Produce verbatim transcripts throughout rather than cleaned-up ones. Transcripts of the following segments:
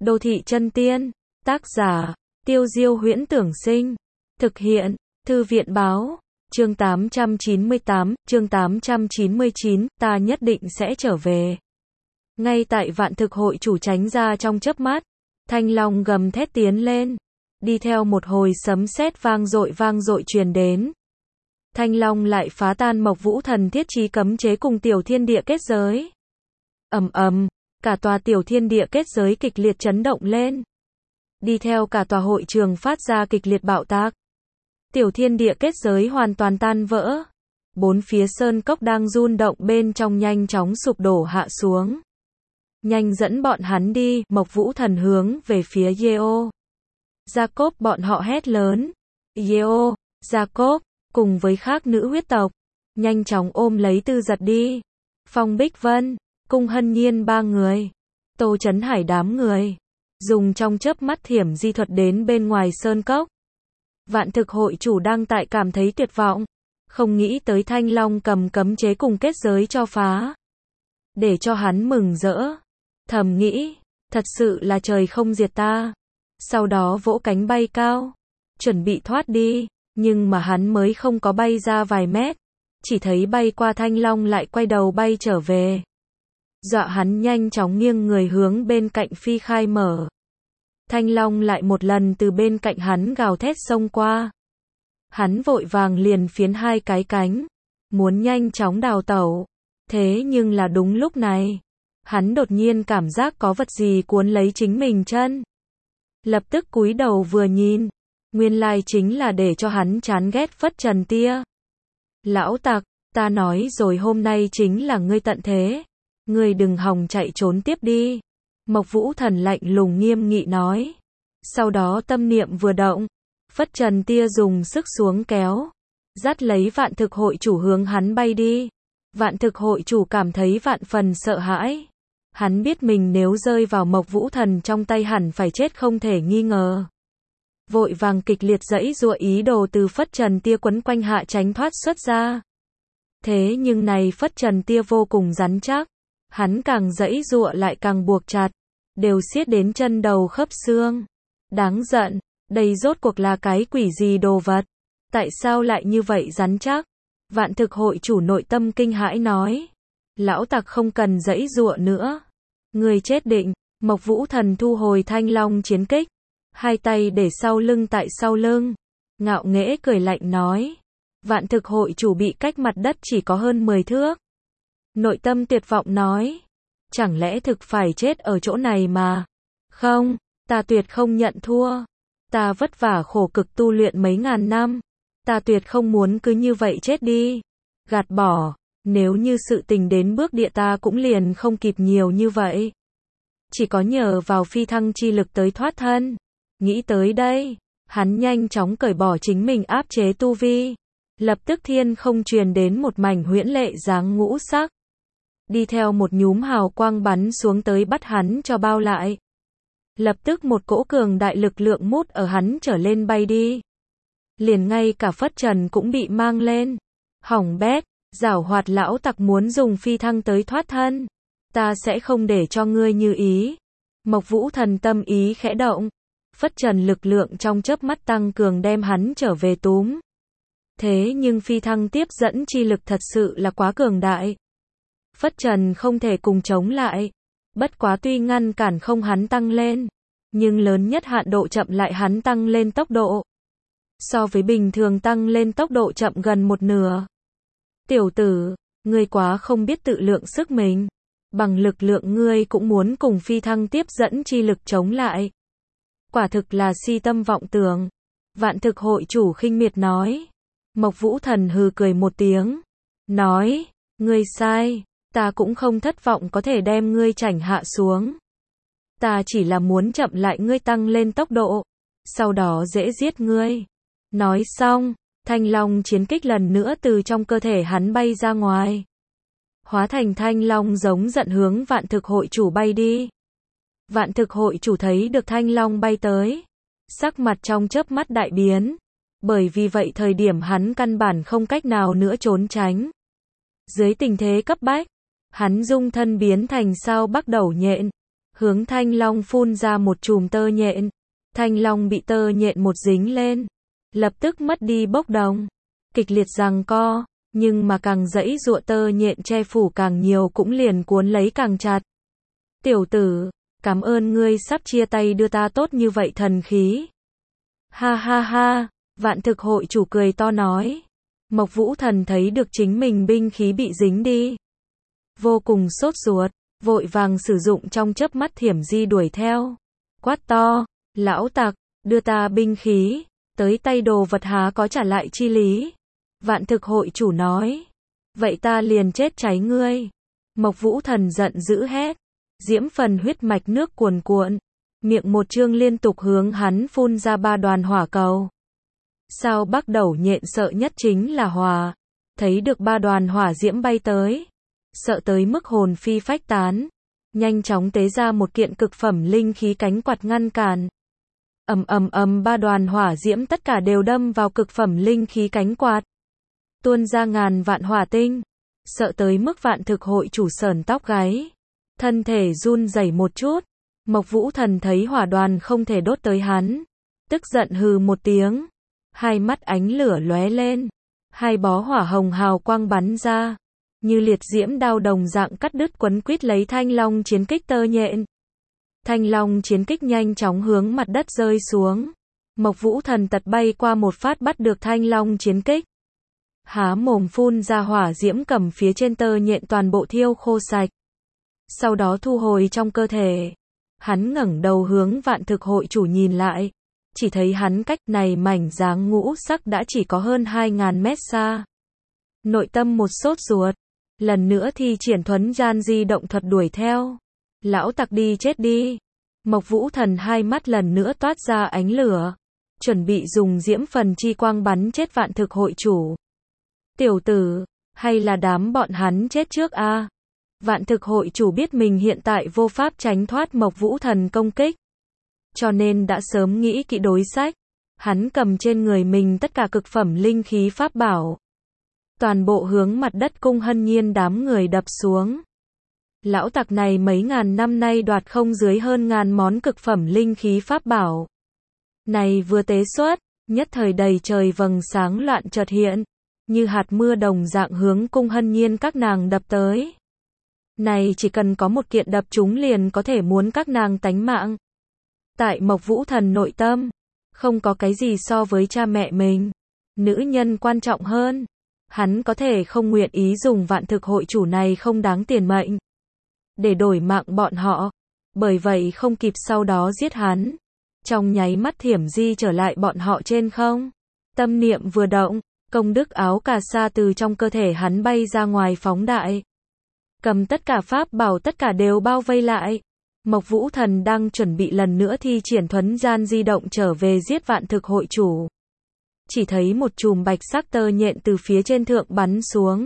Đô thị chân tiên. Tác giả, Tiêu Diêu Huyễn Tưởng Sinh. Thực hiện, Thư viện Báo. Chương tám trăm chín mươi tám, chương tám trăm chín mươi chín, ta nhất định sẽ trở về. Ngay tại Vạn Thực Hội chủ tránh ra trong chớp mắt, Thanh Long gầm thét tiến lên, đi theo một hồi sấm sét vang dội vang dội truyền đến. Thanh Long lại phá tan Mộc Vũ Thần thiết trí cấm chế cùng tiểu thiên địa kết giới. Ầm ầm, cả tòa tiểu thiên địa kết giới kịch liệt chấn động lên. Đi theo cả tòa hội trường phát ra kịch liệt bạo tạc. Tiểu thiên địa kết giới hoàn toàn tan vỡ. Bốn phía sơn cốc đang rung động bên trong nhanh chóng sụp đổ hạ xuống. Nhanh dẫn bọn hắn đi, Mộc Vũ Thần hướng về phía Yeo. Jacob bọn họ hét lớn. Yeo, Jacob, cùng với khác nữ huyết tộc, nhanh chóng ôm lấy Tư Giật đi. Phong Bích Vân, Cung Hân Nhiên ba người, Tô Chấn Hải đám người, dùng trong chớp mắt thiểm di thuật đến bên ngoài sơn cốc. Vạn Thực Hội chủ đang tại cảm thấy tuyệt vọng, không nghĩ tới Thanh Long cầm cấm chế cùng kết giới cho phá. Để cho hắn mừng rỡ, thầm nghĩ, thật sự là trời không diệt ta. Sau đó vỗ cánh bay cao, chuẩn bị thoát đi, nhưng mà hắn mới không có bay ra vài mét, chỉ thấy bay qua Thanh Long lại quay đầu bay trở về. Dọa hắn nhanh chóng nghiêng người hướng bên cạnh phi khai mở. Thanh Long lại một lần từ bên cạnh hắn gào thét xông qua. Hắn vội vàng liền phiến hai cái cánh, muốn nhanh chóng đào tẩu. Thế nhưng là đúng lúc này, hắn đột nhiên cảm giác có vật gì cuốn lấy chính mình chân. Lập tức cúi đầu vừa nhìn, nguyên lai chính là để cho hắn chán ghét Phất Trần Tia. Lão tặc, ta nói rồi hôm nay chính là ngươi tận thế. Ngươi đừng hòng chạy trốn tiếp đi. Mộc Vũ Thần lạnh lùng nghiêm nghị nói. Sau đó tâm niệm vừa động, Phất Trần Tia dùng sức xuống kéo, dắt lấy Vạn Thực Hội chủ hướng hắn bay đi. Vạn Thực Hội chủ cảm thấy vạn phần sợ hãi. Hắn biết mình nếu rơi vào Mộc Vũ Thần trong tay hẳn phải chết không thể nghi ngờ. Vội vàng kịch liệt giãy giụa ý đồ từ Phất Trần Tia quấn quanh hạ tránh thoát xuất ra. Thế nhưng này Phất Trần Tia vô cùng rắn chắc. Hắn càng giãy giụa lại càng buộc chặt, đều siết đến chân đầu khớp xương. Đáng giận, đây rốt cuộc là cái quỷ gì đồ vật? Tại sao lại như vậy rắn chắc? Vạn Thực Hội chủ nội tâm kinh hãi nói. Lão tặc không cần giãy giụa nữa. Người chết định. Mộc Vũ Thần thu hồi Thanh Long chiến kích, hai tay để sau lưng tại sau lưng, ngạo nghễ cười lạnh nói. Vạn Thực Hội chủ bị cách mặt đất chỉ có hơn mười thước. Nội tâm tuyệt vọng nói. Chẳng lẽ thực phải chết ở chỗ này mà? Không, ta tuyệt không nhận thua. Ta vất vả khổ cực tu luyện mấy ngàn năm. Ta tuyệt không muốn cứ như vậy chết đi. Gạt bỏ, nếu như sự tình đến bước địa ta cũng liền không kịp nhiều như vậy. Chỉ có nhờ vào phi thăng chi lực tới thoát thân. Nghĩ tới đây, hắn nhanh chóng cởi bỏ chính mình áp chế tu vi. Lập tức thiên không truyền đến một mảnh huyễn lệ dáng ngũ sắc. Đi theo một nhúm hào quang bắn xuống tới bắt hắn cho bao lại. Lập tức một cỗ cường đại lực lượng mút ở hắn trở lên bay đi. Liền ngay cả Phất Trần cũng bị mang lên. Hỏng bét, giảo hoạt lão tặc muốn dùng phi thăng tới thoát thân. Ta sẽ không để cho ngươi như ý. Mộc Vũ Thần tâm ý khẽ động. Phất Trần lực lượng trong chớp mắt tăng cường đem hắn trở về túm. Thế nhưng phi thăng tiếp dẫn chi lực thật sự là quá cường đại. Phất Trần không thể cùng chống lại. Bất quá tuy ngăn cản không hắn tăng lên, nhưng lớn nhất hạn độ chậm lại hắn tăng lên tốc độ. So với bình thường tăng lên tốc độ chậm gần một nửa. Tiểu tử, ngươi quá không biết tự lượng sức mình. Bằng lực lượng ngươi cũng muốn cùng phi thăng tiếp dẫn chi lực chống lại. Quả thực là si tâm vọng tưởng. Vạn Thực Hội chủ khinh miệt nói. Mộc Vũ Thần hừ cười một tiếng. Nói, ngươi sai. Ta cũng không thất vọng có thể đem ngươi chảnh hạ xuống. Ta chỉ là muốn chậm lại ngươi tăng lên tốc độ. Sau đó dễ giết ngươi. Nói xong, Thanh Long chiến kích lần nữa từ trong cơ thể hắn bay ra ngoài. Hóa thành Thanh Long giống giận hướng Vạn Thực Hội chủ bay đi. Vạn Thực Hội chủ thấy được Thanh Long bay tới. Sắc mặt trong chớp mắt đại biến. Bởi vì vậy thời điểm hắn căn bản không cách nào nữa trốn tránh. Dưới tình thế cấp bách, hắn dung thân biến thành sao Bắc Đầu Nhện, hướng Thanh Long phun ra một chùm tơ nhện. Thanh Long bị tơ nhện một dính lên, lập tức mất đi bốc đồng, kịch liệt giằng co, nhưng mà càng giãy giụa tơ nhện che phủ càng nhiều cũng liền cuốn lấy càng chặt. Tiểu tử, cảm ơn ngươi sắp chia tay đưa ta tốt như vậy thần khí. Ha ha ha, Vạn Thực hội chủ cười to nói. Mộc Vũ Thần thấy được chính mình binh khí bị dính đi, vô cùng sốt ruột, vội vàng sử dụng trong chớp mắt thiểm di đuổi theo, quát to, lão tặc, đưa ta binh khí, tới tay đồ vật há có trả lại chi lý. Vạn Thực hội chủ nói, vậy ta liền chết cháy ngươi. Mộc Vũ Thần giận dữ hét, diễm phần huyết mạch nước cuồn cuộn, miệng một chương liên tục hướng hắn phun ra ba đoàn hỏa cầu. Sao Bắc Đầu nhện sợ nhất chính là hỏa, thấy được ba đoàn hỏa diễm bay tới, sợ tới mức hồn phi phách tán, nhanh chóng tế ra một kiện cực phẩm linh khí cánh quạt ngăn cản. Ầm ầm ầm, ba đoàn hỏa diễm tất cả đều đâm vào cực phẩm linh khí cánh quạt, tuôn ra ngàn vạn hỏa tinh, sợ tới mức Vạn Thực hội chủ sởn tóc gáy, thân thể run rẩy một chút. Mộc Vũ Thần thấy hỏa đoàn không thể đốt tới hắn, tức giận hừ một tiếng, hai mắt ánh lửa lóe lên, hai bó hỏa hồng hào quang bắn ra, như liệt diễm đao đồng dạng cắt đứt quấn quýt lấy Thanh Long chiến kích tơ nhện. Thanh Long chiến kích nhanh chóng hướng mặt đất rơi xuống. Mộc Vũ Thần tật bay qua một phát bắt được Thanh Long chiến kích, há mồm phun ra hỏa diễm cầm phía trên tơ nhện toàn bộ thiêu khô sạch. Sau đó thu hồi trong cơ thể. Hắn ngẩng đầu hướng Vạn Thực hội chủ nhìn lại, chỉ thấy hắn cách này mảnh dáng ngũ sắc đã chỉ có hơn hai ngàn mét xa. Nội tâm một sốt ruột, lần nữa thi triển thuấn gian di động thuật đuổi theo. Lão tặc đi chết đi. Mộc Vũ Thần hai mắt lần nữa toát ra ánh lửa, chuẩn bị dùng diễm phần chi quang bắn chết Vạn Thực hội chủ. Tiểu tử, hay là đám bọn hắn chết trước a? À? Vạn Thực hội chủ biết mình hiện tại vô pháp tránh thoát Mộc Vũ Thần công kích, cho nên đã sớm nghĩ kỹ đối sách. Hắn cầm trên người mình tất cả cực phẩm linh khí pháp bảo, toàn bộ hướng mặt đất Cung Hân Nhiên đám người đập xuống. Lão tặc này mấy ngàn năm nay đoạt không dưới hơn ngàn món cực phẩm linh khí pháp bảo. Này vừa tế xuất, nhất thời đầy trời vầng sáng loạn chợt hiện, như hạt mưa đồng dạng hướng Cung Hân Nhiên các nàng đập tới. Này chỉ cần có một kiện đập chúng liền có thể muốn các nàng tánh mạng. Tại Mộc Vũ Thần nội tâm, không có cái gì so với cha mẹ mình, nữ nhân quan trọng hơn. Hắn có thể không nguyện ý dùng Vạn Thực hội chủ này không đáng tiền mệnh để đổi mạng bọn họ, bởi vậy không kịp sau đó giết hắn. Trong nháy mắt thiểm di trở lại bọn họ trên không. Tâm niệm vừa động, công đức áo cà sa từ trong cơ thể hắn bay ra ngoài phóng đại. Cầm tất cả pháp bảo tất cả đều bao vây lại. Mộc Vũ Thần đang chuẩn bị lần nữa thi triển thuấn gian di động trở về giết Vạn Thực hội chủ. Chỉ thấy một chùm bạch sắc tơ nhện từ phía trên thượng bắn xuống.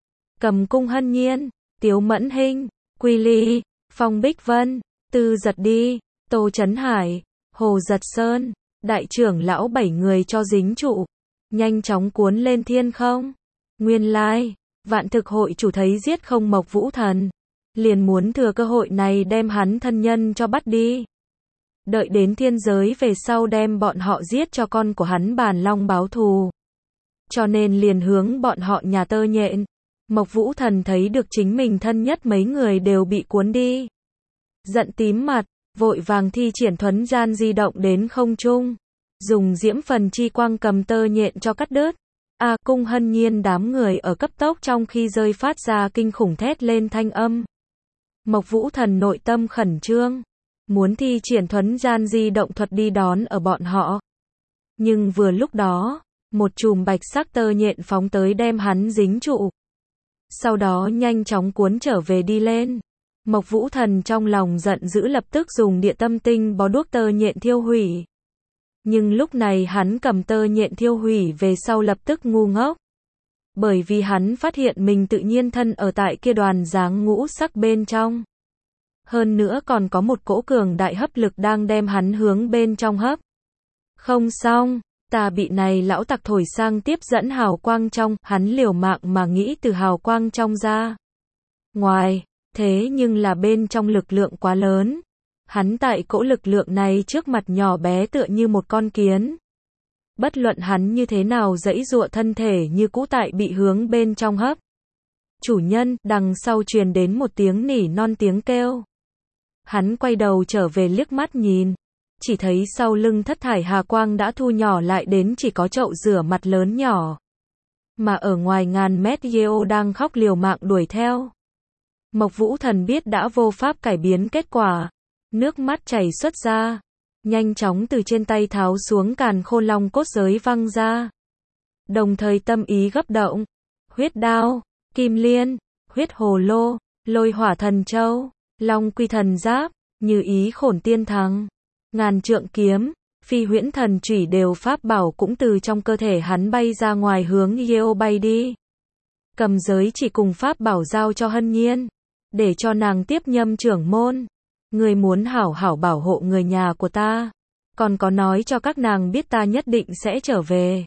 Cầm Cung Hân Nhiên, Tiếu Mẫn Hinh, Quy Ly, Phong Bích Vân, Tư Giật Đi, Tô Chấn Hải, Hồ Giật Sơn, đại trưởng lão bảy người cho dính trụ, nhanh chóng cuốn lên thiên không. Nguyên lai, Vạn Thực hội chủ thấy giết không Mộc Vũ Thần, liền muốn thừa cơ hội này đem hắn thân nhân cho bắt đi. Đợi đến thiên giới về sau đem bọn họ giết cho con của hắn Bàn Long báo thù. Cho nên liền hướng bọn họ nhà tơ nhện. Mộc Vũ Thần thấy được chính mình thân nhất mấy người đều bị cuốn đi, giận tím mặt, vội vàng thi triển thuấn gian di động đến không trung, dùng diễm phần chi quang cầm tơ nhện cho cắt đứt. A à, Cung Hân Nhiên đám người ở cấp tốc trong khi rơi phát ra kinh khủng thét lên thanh âm. Mộc Vũ Thần nội tâm khẩn trương, muốn thi triển thuấn gian di động thuật đi đón ở bọn họ. Nhưng vừa lúc đó, một chùm bạch sắc tơ nhện phóng tới đem hắn dính trụ. Sau đó nhanh chóng cuốn trở về đi lên. Mộc Vũ Thần trong lòng giận dữ lập tức dùng địa tâm tinh bó đuốc tơ nhện thiêu hủy. Nhưng lúc này hắn cầm tơ nhện thiêu hủy về sau lập tức ngu ngốc. Bởi vì hắn phát hiện mình tự nhiên thân ở tại kia đoàn dáng ngũ sắc bên trong. Hơn nữa còn có một cỗ cường đại hấp lực đang đem hắn hướng bên trong hấp. Không xong, ta bị này lão tặc thổi sang tiếp dẫn hào quang trong, hắn liều mạng mà nghĩ từ hào quang trong ra. Ngoài, thế nhưng là bên trong lực lượng quá lớn, Hắn tại cỗ lực lượng này trước mặt nhỏ bé tựa như một con kiến. Bất luận hắn như thế nào giãy giụa thân thể như cũ tại bị hướng bên trong hấp. Chủ nhân, đằng sau truyền đến một tiếng nỉ non tiếng kêu. Hắn quay đầu trở về liếc mắt nhìn. Chỉ thấy sau lưng thất thải hà quang đã thu nhỏ lại đến chỉ có chậu rửa mặt lớn nhỏ. Mà ở ngoài ngàn mét Yeo đang khóc liều mạng đuổi theo. Mộc Vũ Thần biết đã vô pháp cải biến kết quả. Nước mắt chảy xuất ra. Nhanh chóng từ trên tay tháo xuống càn khôn long cốt giới văng ra. Đồng thời tâm ý gấp động. Huyết đao, kim liên, huyết hồ lô, lôi hỏa thần châu, long quy thần giáp, như ý khổn tiên thắng. Ngàn trượng kiếm, phi huyễn thần chủy đều pháp bảo cũng từ trong cơ thể hắn bay ra ngoài hướng Yeo bay đi. Cầm giới chỉ cùng pháp bảo giao cho Hân Nhiên. Để cho nàng tiếp nhâm trưởng môn. Người muốn hảo hảo bảo hộ người nhà của ta. Còn có nói cho các nàng biết ta nhất định sẽ trở về.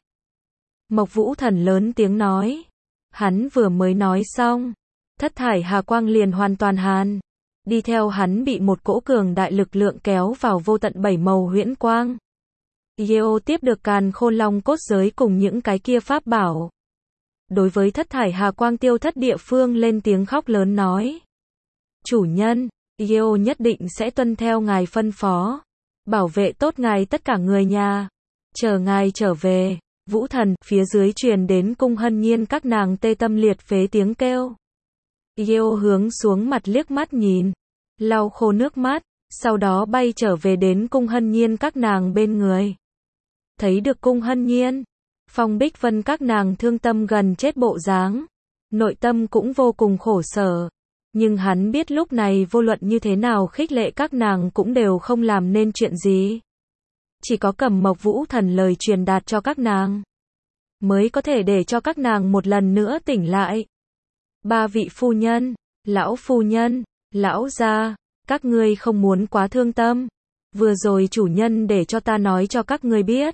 Mộc Vũ Thần lớn tiếng nói. Hắn vừa mới nói xong. Thất thải hà quang liền hoàn toàn hàn. Đi theo hắn bị một cỗ cường đại lực lượng kéo vào vô tận bảy màu huyễn quang. Yeo tiếp được càn khôn long cốt giới cùng những cái kia pháp bảo. Đối với thất thải hà quang tiêu thất địa phương lên tiếng khóc lớn nói. Chủ nhân, Yeo nhất định sẽ tuân theo ngài phân phó. Bảo vệ tốt ngài tất cả người nhà. Chờ ngài trở về. Vũ Thần, phía dưới truyền đến cung Hân Nhiên các nàng tê tâm liệt phế tiếng kêu. Yeo hướng xuống mặt liếc mắt nhìn. Lau khô nước mắt. Sau đó bay trở về đến cung Hân Nhiên các nàng bên người. Thấy được cung Hân Nhiên. Phong Bích Vân các nàng thương tâm gần chết bộ dáng. Nội tâm cũng vô cùng khổ sở. Nhưng hắn biết lúc này vô luận như thế nào khích lệ các nàng cũng đều không làm nên chuyện gì. Chỉ có cầm Mộc Vũ Thần lời truyền đạt cho các nàng. Mới có thể để cho các nàng một lần nữa tỉnh lại. Ba vị phu nhân, lão phu nhân, lão gia, các ngươi không muốn quá thương tâm. Vừa rồi chủ nhân để cho ta nói cho các ngươi biết.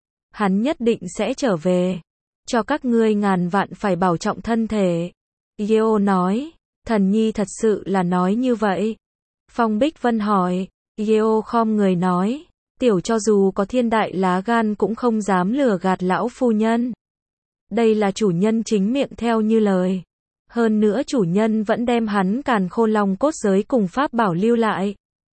Hắn nhất định sẽ trở về. Cho các ngươi ngàn vạn phải bảo trọng thân thể. Yeo nói. Thần nhi thật sự là nói như vậy. Phong Bích Vân hỏi. Yeo khom người nói. Tiểu cho dù có thiên đại lá gan cũng không dám lừa gạt lão phu nhân. Đây là chủ nhân chính miệng theo như lời. Hơn nữa chủ nhân vẫn đem hắn càn khôn long cốt giới cùng pháp bảo lưu lại.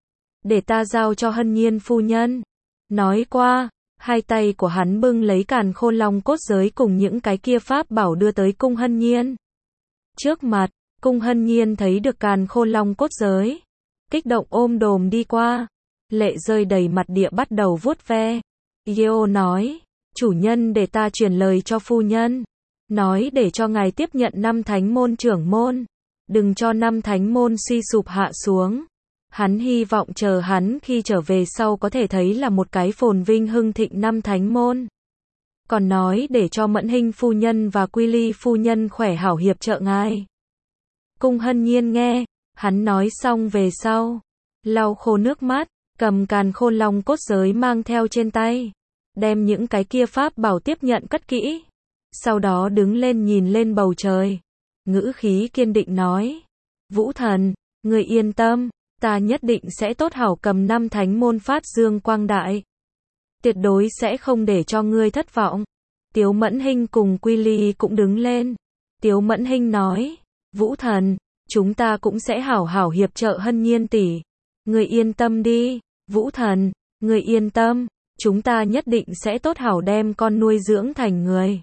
Để ta giao cho Hân Nhiên phu nhân. Nói qua, hai tay của hắn bưng lấy càn khôn long cốt giới cùng những cái kia pháp bảo đưa tới cung Hân Nhiên. Trước mặt, cung Hân Nhiên thấy được càn khôn long cốt giới. Kích động ôm đồm đi qua. Lệ rơi đầy mặt địa bắt đầu vuốt ve. Yeo nói, chủ nhân để ta truyền lời cho phu nhân. Nói để cho ngài tiếp nhận năm thánh môn trưởng môn. Đừng cho năm thánh môn suy sụp hạ xuống. Hắn hy vọng chờ hắn khi trở về sau có thể thấy là một cái phồn vinh hưng thịnh năm thánh môn. Còn nói để cho Mẫn Hinh phu nhân và Quy Ly phu nhân khỏe hảo hiệp trợ ngài. Cung Hân Nhiên nghe, hắn nói xong về sau. Lau khô nước mắt, cầm càn khôn long cốt giới mang theo trên tay. Đem những cái kia pháp bảo tiếp nhận cất kỹ. Sau đó đứng lên nhìn lên bầu trời. Ngữ khí kiên định nói. Vũ Thần, người yên tâm. Ta nhất định sẽ tốt hảo cầm năm thánh môn phát dương quang đại. Tuyệt đối sẽ không để cho ngươi thất vọng. Tiếu Mẫn Hinh cùng Quy Ly cũng đứng lên. Tiếu Mẫn Hinh nói. Vũ Thần, chúng ta cũng sẽ hảo hảo hiệp trợ Hân Nhiên tỷ. Ngươi yên tâm đi. Vũ Thần, ngươi yên tâm. Chúng ta nhất định sẽ tốt hảo đem con nuôi dưỡng thành người.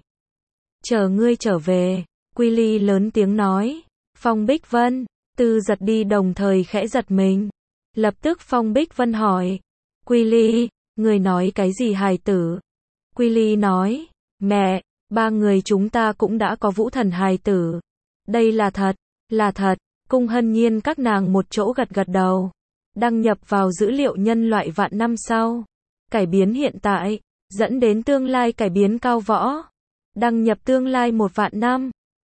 Chờ ngươi trở về. Quy Ly lớn tiếng nói. Phong Bích Vân, Tư Giật đi đồng thời khẽ giật mình. Lập tức Phong Bích Vân hỏi. Quy Ly, người nói cái gì hài tử? Quy Ly nói. Mẹ, ba người chúng ta cũng đã có Vũ Thần hài tử. Đây là thật, là thật. Cung Hân Nhiên các nàng một chỗ gật gật đầu. Đăng nhập vào dữ liệu nhân loại vạn năm sau. Cải biến hiện tại, dẫn đến tương lai cải biến cao võ. Đăng nhập tương lai một vạn năm.